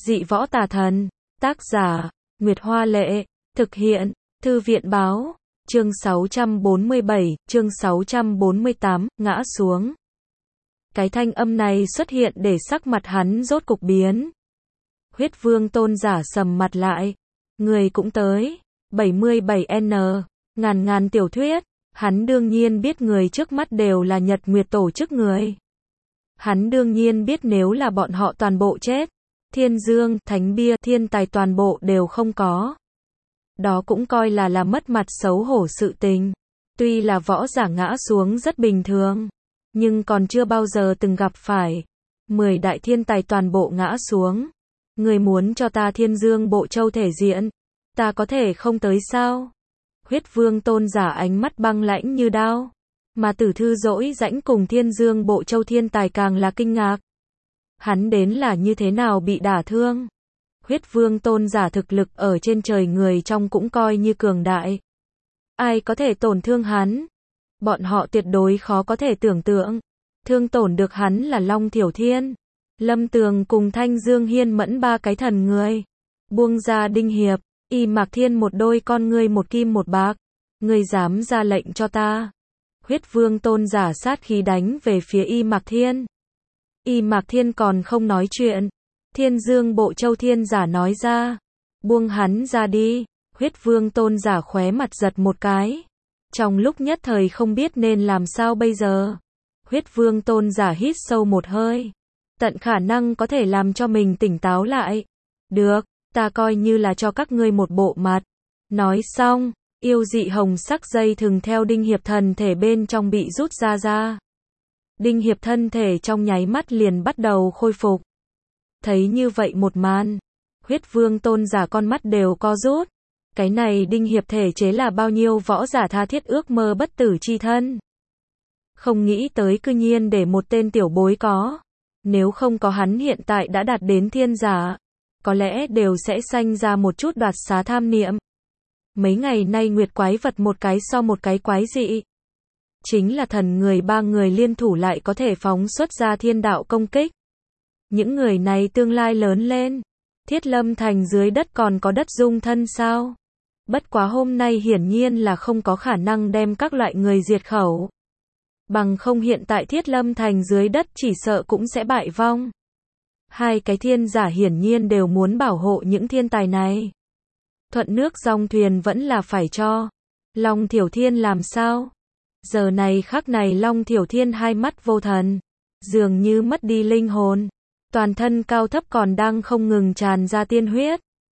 Dị võ tà thần. Tác giả, Nguyệt Hoa Lệ. Thực hiện, Thư viện Báo. Chương 647, chương 648, ngã xuống. Cái thanh âm này xuất hiện để sắc mặt hắn rốt cục biến. Huyết Vương Tôn giả sầm mặt lại. Người cũng tới. 77N. Ngàn tiểu thuyết. Hắn đương nhiên biết người trước mắt đều là Nhật Nguyệt tổ chức người. Hắn đương nhiên biết nếu là bọn họ toàn bộ chết, Thiên Dương, Thánh Bia, thiên tài toàn bộ đều không có. Đó cũng coi là mất mặt xấu hổ sự tình. Tuy là võ giả ngã xuống rất bình thường, nhưng còn chưa bao giờ từng gặp phải 10 đại thiên tài toàn bộ ngã xuống. Người muốn cho ta Thiên Dương Bộ Châu thể diện, ta có thể không tới sao? Huyết Vương Tôn giả ánh mắt băng lãnh như đao. Mà Tử Thư Dỗi Dãnh cùng Thiên Dương Bộ Châu thiên tài càng là kinh ngạc. Hắn đến là như thế nào bị đả thương? Huyết Vương Tôn giả thực lực ở trên trời người trong cũng coi như cường đại. Ai có thể tổn thương hắn? Bọn họ tuyệt đối khó có thể tưởng tượng. Thương tổn được hắn là Long Thiểu Thiên, Lâm Tường cùng Thanh Dương Hiên Mẫn ba cái thần người. Buông ra Đinh Hiệp, Y Mạc Thiên một đôi con ngươi một kim một bạc. Ngươi dám ra lệnh cho ta? Huyết Vương Tôn giả sát khí đánh về phía Y Mạc Thiên. Y Mạc Thiên còn không nói chuyện. Thiên Dương Bộ Châu thiên giả nói ra. Buông hắn ra đi. Huyết Vương Tôn giả khóe mặt giật một cái. Trong lúc nhất thời không biết nên làm sao bây giờ. Huyết Vương Tôn giả hít sâu một hơi. Tận khả năng có thể làm cho mình tỉnh táo lại. Được, ta coi như là cho các ngươi một bộ mặt. Nói xong, yêu dị hồng sắc dây thừng theo Đinh Hiệp thân thể bên trong bị rút ra. Đinh Hiệp thân thể trong nháy mắt liền bắt đầu khôi phục. Thấy như vậy một màn, Huyết Vương Tôn giả con mắt đều co rút. Cái này Đinh Hiệp thể chế là bao nhiêu võ giả tha thiết ước mơ bất tử chi thân. Không nghĩ tới cư nhiên để một tên tiểu bối có. Nếu không có hắn hiện tại đã đạt đến thiên giả, có lẽ đều sẽ sanh ra một chút đoạt xá tham niệm. Mấy ngày nay nguyệt quái vật một cái so một cái quái dị. Chính là thần người ba người liên thủ lại có thể phóng xuất ra thiên đạo công kích. Những người này tương lai lớn lên, Thiết Lâm Thành dưới đất còn có đất dung thân sao? Bất quá hôm nay hiển nhiên là không có khả năng đem các loại người diệt khẩu. Bằng không hiện tại Thiết Lâm Thành dưới đất chỉ sợ cũng sẽ bại vong. Hai cái thiên giả hiển nhiên đều muốn bảo hộ những thiên tài này. Thuận nước dòng thuyền vẫn là phải cho. Long Thiểu Thiên làm sao? Giờ này khắc này Long Thiểu Thiên hai mắt vô thần, dường như mất đi linh hồn. Toàn thân cao thấp còn đang không ngừng tràn ra tiên huyết.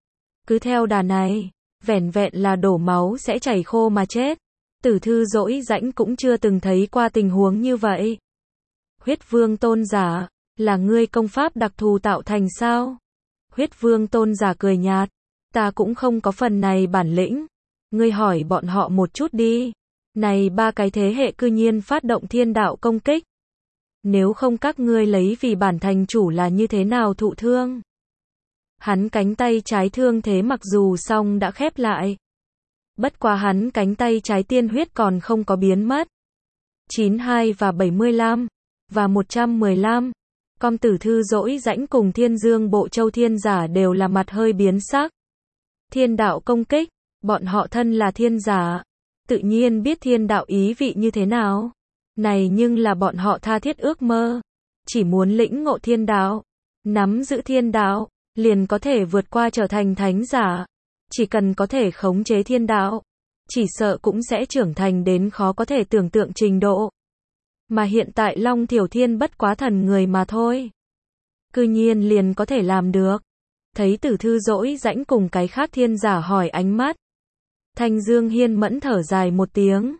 Cứ theo đà này, vẻn vẹn là đổ máu sẽ chảy khô mà chết. Tử Thư Dỗi Dãnh cũng chưa từng thấy qua tình huống như vậy. Huyết Vương Tôn giả, là ngươi công pháp đặc thù tạo thành sao? Huyết Vương Tôn giả cười nhạt, ta cũng không có phần này bản lĩnh. Ngươi hỏi bọn họ một chút đi. Này ba cái thế hệ cư nhiên phát động thiên đạo công kích. Nếu không các ngươi lấy vì bản thành chủ là như thế nào thụ thương? Hắn cánh tay trái thương thế mặc dù xong đã khép lại. Bất quá hắn cánh tay trái tiên huyết còn không có biến mất. 92 và 75 và 115. Con Tử Thư Dỗi Dãnh cùng Thiên Dương Bộ Châu thiên giả đều là mặt hơi biến sắc. Thiên đạo công kích, bọn họ thân là thiên giả, tự nhiên biết thiên đạo ý vị như thế nào. Này nhưng là bọn họ tha thiết ước mơ, chỉ muốn lĩnh ngộ thiên đạo, nắm giữ thiên đạo, liền có thể vượt qua trở thành thánh giả. Chỉ cần có thể khống chế thiên đạo, chỉ sợ cũng sẽ trưởng thành đến khó có thể tưởng tượng trình độ. Mà hiện tại Long Thiểu Thiên bất quá thần người mà thôi. Cư nhiên liền có thể làm được. Thấy Tử Thư Dỗi Dãnh cùng cái khác thiên giả hỏi ánh mắt. Thanh Dương Hiên Mẫn thở dài một tiếng.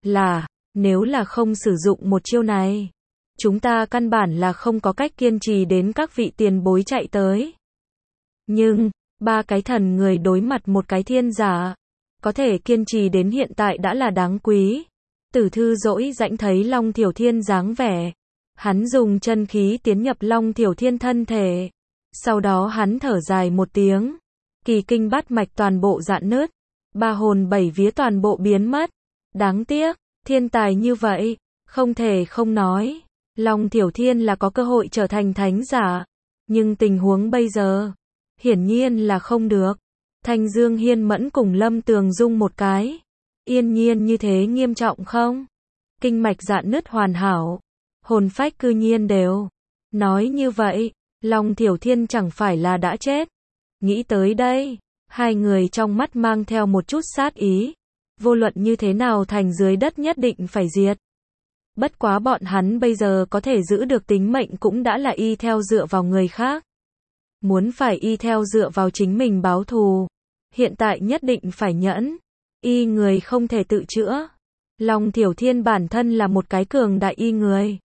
Nếu là không sử dụng một chiêu này, chúng ta căn bản là không có cách kiên trì đến các vị tiền bối chạy tới. Nhưng, ba cái thần người đối mặt một cái thiên giả, có thể kiên trì đến hiện tại đã là đáng quý. Tử Thư Dỗi Dãnh thấy Long Thiểu Thiên dáng vẻ. Hắn dùng chân khí tiến nhập Long Thiểu Thiên thân thể. Sau đó hắn thở dài một tiếng. Kỳ kinh bát mạch toàn bộ rạn nứt. Ba hồn bảy vía toàn bộ biến mất. Đáng tiếc, thiên tài như vậy, không thể không nói. Long Thiểu Thiên là có cơ hội trở thành thánh giả. Nhưng tình huống bây giờ, Hiển nhiên là không được. Thanh Dương Hiên Mẫn cùng Lâm Tường Dung một cái. Yên nhiên như thế nghiêm trọng không? Kinh mạch dạn nứt hoàn hảo. Hồn phách cư nhiên đều. Nói như vậy, Long Thiểu Thiên chẳng phải là đã chết. Nghĩ tới đây, hai người trong mắt mang theo một chút sát ý. Vô luận như thế nào thành dưới đất nhất định phải diệt. Bất quá bọn hắn bây giờ có thể giữ được tính mệnh cũng đã là y theo dựa vào người khác. Muốn phải y theo dựa vào chính mình báo thù. Hiện tại nhất định phải nhẫn. Y người không thể tự chữa. Long Thiểu Thiên bản thân là một cái cường đại y người.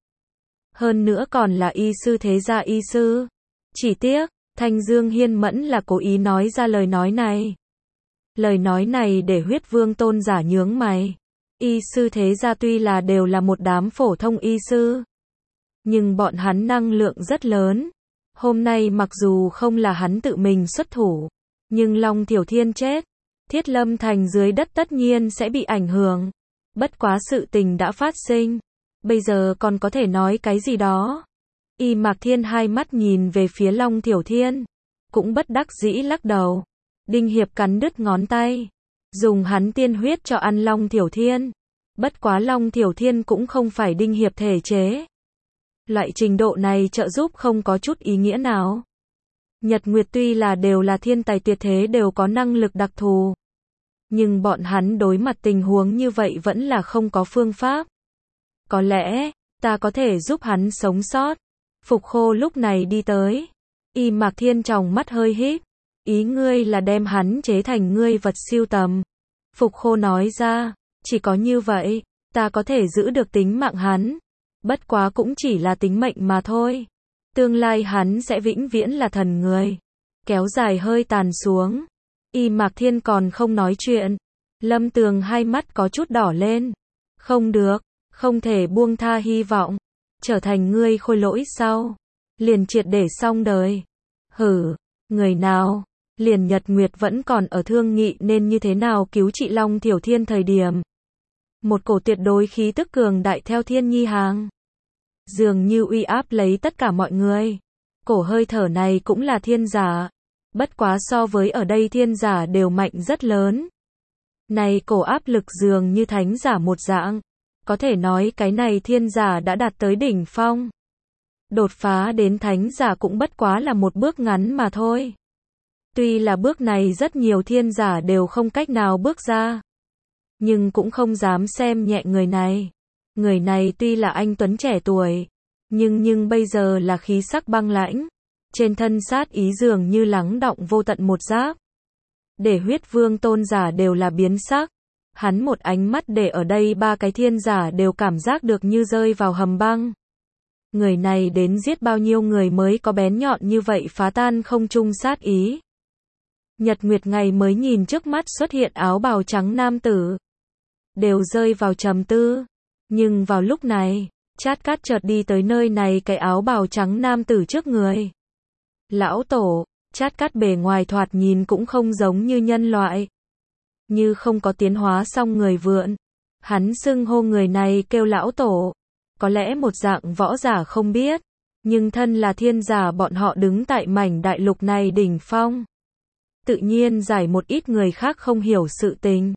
Hơn nữa còn là y sư thế gia y sư. Chỉ tiếc, Thanh Dương Hiên Mẫn là cố ý nói ra lời nói này. Lời nói này để Huyết Vương tôn giả nhướng mày. Y sư thế gia tuy là đều là một đám phổ thông y sư. Nhưng bọn hắn năng lượng rất lớn. Hôm nay mặc dù không là hắn tự mình xuất thủ. Nhưng Long Thiểu Thiên chết. Thiết Lâm Thành dưới đất tất nhiên sẽ bị ảnh hưởng. Bất quá sự tình đã phát sinh. Bây giờ còn có thể nói cái gì đó. Y Mạc Thiên hai mắt nhìn về phía Long Thiểu Thiên. Cũng bất đắc dĩ lắc đầu. Đinh Hiệp cắn đứt ngón tay. Dùng hắn tiên huyết cho ăn Long Thiểu Thiên. Bất quá Long Thiểu Thiên cũng không phải Đinh Hiệp thể chế. Loại trình độ này trợ giúp không có chút ý nghĩa nào. Nhật Nguyệt tuy là đều là thiên tài tuyệt thế đều có năng lực đặc thù. Nhưng bọn hắn đối mặt tình huống như vậy vẫn là không có phương pháp. Có lẽ, ta có thể giúp hắn sống sót. Phục Khô lúc này đi tới. Y Mạc Thiên tròng mắt hơi híp. Ý ngươi là đem hắn chế thành ngươi vật siêu tầm. Phục Khô nói ra, chỉ có như vậy, ta có thể giữ được tính mạng hắn. Bất quá cũng chỉ là tính mệnh mà thôi. Tương lai hắn sẽ vĩnh viễn là thần người. Kéo dài hơi tàn xuống. Y Mạc Thiên còn không nói chuyện. Lâm Tường hai mắt có chút đỏ lên. Không được, không thể buông tha hy vọng. Trở thành ngươi khôi lỗi sau. Liền triệt để xong đời. Hử, người nào? Liền Nhật Nguyệt vẫn còn ở thương nghị nên như thế nào cứu trị Long Thiểu Thiên thời điểm. Một cổ tuyệt đối khí tức cường đại theo Thiên Nhi hàng. Dường như uy áp lấy tất cả mọi người. Cổ hơi thở này cũng là thiên giả. Bất quá so với ở đây thiên giả đều mạnh rất lớn. Này cổ áp lực dường như thánh giả một dạng. Có thể nói cái này thiên giả đã đạt tới đỉnh phong. Đột phá đến thánh giả cũng bất quá là một bước ngắn mà thôi. Tuy là bước này rất nhiều thiên giả đều không cách nào bước ra. Nhưng cũng không dám xem nhẹ người này. Người này tuy là anh tuấn trẻ tuổi. Nhưng bây giờ là khí sắc băng lãnh. Trên thân sát ý dường như lắng đọng vô tận một giáp. Để Huyết Vương tôn giả đều là biến sắc. Hắn một ánh mắt để ở đây ba cái thiên giả đều cảm giác được như rơi vào hầm băng. Người này đến giết bao nhiêu người mới có bén nhọn như vậy phá tan không trung sát ý. Nhật Nguyệt ngày mới nhìn trước mắt xuất hiện áo bào trắng nam tử. Đều rơi vào trầm tư. Nhưng vào lúc này, Chát Cát chợt đi tới nơi này cái áo bào trắng nam tử trước người. Lão tổ, Chát Cát bề ngoài thoạt nhìn cũng không giống như nhân loại. Như không có tiến hóa xong người vượn. Hắn xưng hô người này kêu lão tổ. Có lẽ một dạng võ giả không biết. Nhưng thân là thiên giả bọn họ đứng tại mảnh đại lục này đỉnh phong. Tự nhiên giải một ít người khác không hiểu sự tình.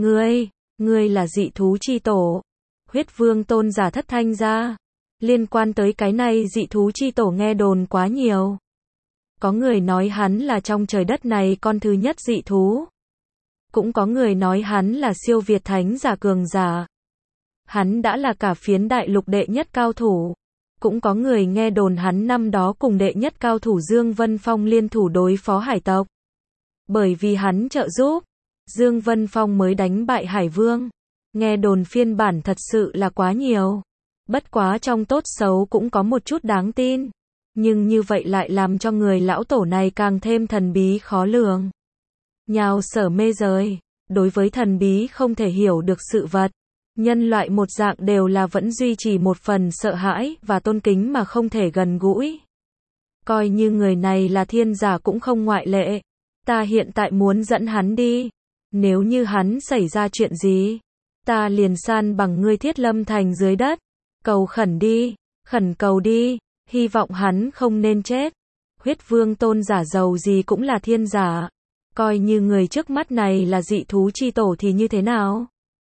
Ngươi là dị thú chi tổ. Huyết Vương tôn giả thất thanh ra. Liên quan tới cái này dị thú chi tổ nghe đồn quá nhiều. Có người nói hắn là trong trời đất này con thứ nhất dị thú. Cũng có người nói hắn là siêu việt thánh giả cường giả. Hắn đã là cả phiến đại lục đệ nhất cao thủ. Cũng có người nghe đồn hắn năm đó cùng đệ nhất cao thủ Dương Vân Phong liên thủ đối phó hải tộc. Bởi vì hắn trợ giúp, Dương Vân Phong mới đánh bại Hải Vương. Nghe đồn phiên bản thật sự là quá nhiều. Bất quá trong tốt xấu cũng có một chút đáng tin. Nhưng như vậy lại làm cho người lão tổ này càng thêm thần bí khó lường. Nhào sở mê rời. Đối với thần bí không thể hiểu được sự vật. Nhân loại một dạng đều là vẫn duy trì một phần sợ hãi và tôn kính mà không thể gần gũi. Coi như người này là thiên giả cũng không ngoại lệ. Ta hiện tại muốn dẫn hắn đi. Nếu như hắn xảy ra chuyện gì, ta liền san bằng ngươi Thiết Lâm Thành dưới đất. Cầu khẩn đi, khẩn cầu đi, hy vọng hắn không nên chết. Huyết vương tôn giả giàu gì cũng là thiên giả. Coi như người trước mắt này là dị thú chi tổ thì như thế nào?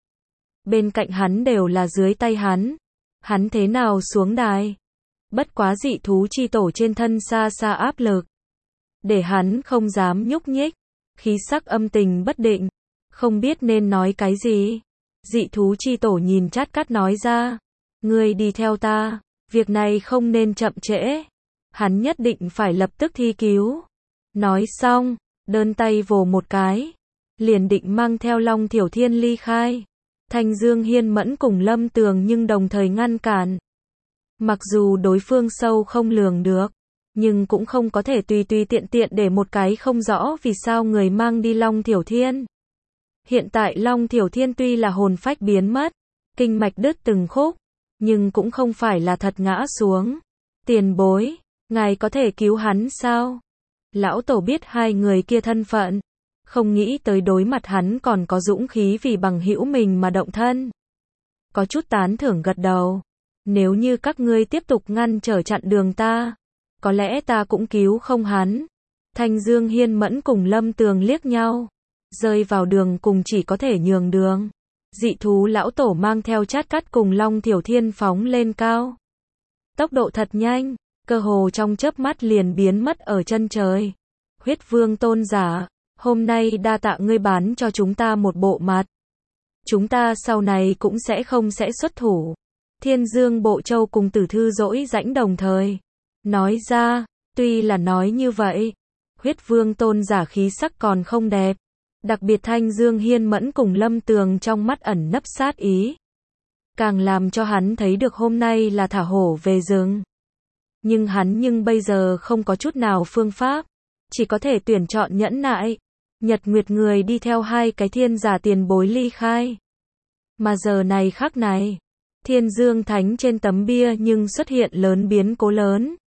Bên cạnh hắn đều là dưới tay hắn. Hắn thế nào xuống đài? Bất quá dị thú chi tổ trên thân xa xa áp lực. Để hắn không dám nhúc nhích. Khí sắc âm tình bất định. Không biết nên nói cái gì. Dị thú chi tổ nhìn Chát Cát nói ra. Ngươi đi theo ta. Việc này không nên chậm trễ. Hắn nhất định phải lập tức thi cứu. Nói xong, đơn tay vồ một cái. Liền định mang theo Long Thiểu Thiên ly khai. Thanh Dương Hiên Mẫn cùng Lâm Tường nhưng đồng thời ngăn cản. Mặc dù đối phương sâu không lường được, nhưng cũng không có thể tùy tùy tiện tiện để một cái không rõ vì sao người mang đi Long Thiểu Thiên. Hiện tại Long Thiểu Thiên tuy là hồn phách biến mất, kinh mạch đứt từng khúc, nhưng cũng không phải là thật ngã xuống. Tiền bối, ngài có thể cứu hắn sao? Lão tổ biết hai người kia thân phận, không nghĩ tới đối mặt hắn còn có dũng khí vì bằng hữu mình mà động thân. Có chút tán thưởng gật đầu. Nếu như các ngươi tiếp tục ngăn trở chặn đường ta, có lẽ ta cũng cứu không hắn. Thanh Dương Hiên Mẫn cùng Lâm Tường liếc nhau, rơi vào đường cùng chỉ có thể nhường đường. Dị thú lão tổ mang theo Chát Cát cùng Long Thiểu Thiên phóng lên cao. Tốc độ thật nhanh, cơ hồ trong chớp mắt liền biến mất ở chân trời. Huyết vương tôn giả, hôm nay đa tạ ngươi bán cho chúng ta một bộ mặt. Chúng ta sau này cũng không sẽ xuất thủ. Thiên Dương Bộ Châu cùng Tử Thư dỗi rãnh đồng thời nói ra. Tuy là nói như vậy, Huyết vương tôn giả khí sắc còn không đẹp. Đặc biệt Thanh Dương Hiên Mẫn cùng Lâm Tường trong mắt ẩn nấp sát ý. Càng làm cho hắn thấy được hôm nay là thả hổ về rừng. Nhưng bây giờ không có chút nào phương pháp. Chỉ có thể tuyển chọn nhẫn nại. Nhật Nguyệt người đi theo hai cái thiên giả tiền bối ly khai. Mà giờ này khắc này, Thiên Dương Thánh trên tấm bia nhưng xuất hiện lớn biến cố lớn.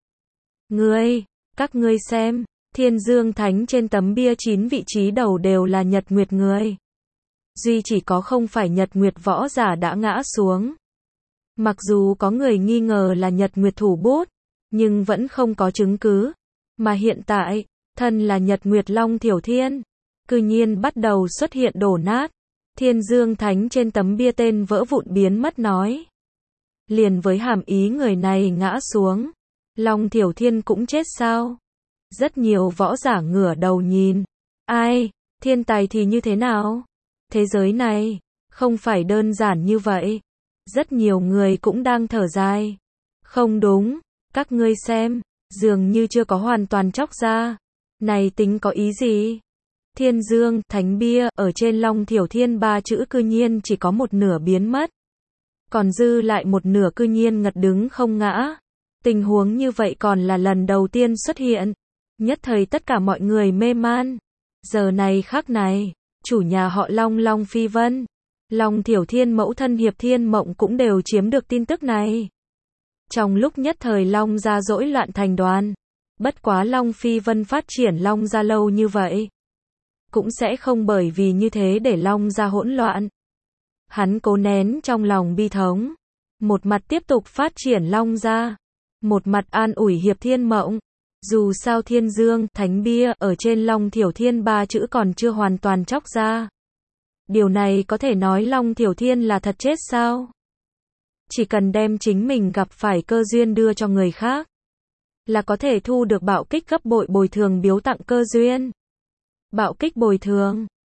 Các ngươi xem, Thiên Dương Thánh trên tấm bia 9 vị trí đầu đều là Nhật Nguyệt người. Duy chỉ có không phải Nhật Nguyệt võ giả đã ngã xuống. Mặc dù có người nghi ngờ là Nhật Nguyệt thủ bút, nhưng vẫn không có chứng cứ. Mà hiện tại, thân là Nhật Nguyệt Long Thiểu Thiên, cư nhiên bắt đầu xuất hiện đổ nát. Thiên Dương Thánh trên tấm bia tên vỡ vụn biến mất nói. Liền với hàm ý người này ngã xuống, Long Thiểu Thiên cũng chết sao? Rất nhiều võ giả ngửa đầu nhìn. Ai, thiên tài thì như thế nào? Thế giới này, không phải đơn giản như vậy. Rất nhiều người cũng đang thở dài. Không đúng, các ngươi xem, dường như chưa có hoàn toàn chóc ra. Này tính có ý gì? Thiên Dương, Thánh bia, ở trên Long Thiểu Thiên 3 chữ cư nhiên chỉ có một nửa biến mất. Còn dư lại một nửa cư nhiên ngật đứng không ngã. Tình huống như vậy còn là lần đầu tiên xuất hiện. Nhất thời tất cả mọi người mê man. Giờ này khắc này, chủ nhà họ Long Long Phi Vân, Long Thiểu Thiên mẫu thân Hiệp Thiên Mộng cũng đều chiếm được tin tức này. Trong lúc nhất thời Long gia rối loạn thành đoàn. Bất quá Long Phi Vân phát triển Long gia lâu như vậy, cũng sẽ không bởi vì như thế để Long gia hỗn loạn. Hắn cố nén trong lòng bi thống, một mặt tiếp tục phát triển Long gia, một mặt an ủi Hiệp Thiên Mộng. Dù sao Thiên Dương, Thánh bia, ở trên Long Thiểu Thiên 3 chữ còn chưa hoàn toàn chóc ra. Điều này có thể nói Long Thiểu Thiên là thật chết sao? Chỉ cần đem chính mình gặp phải cơ duyên đưa cho người khác, là có thể thu được bạo kích gấp bội bồi thường biếu tặng cơ duyên. Bạo kích bồi thường,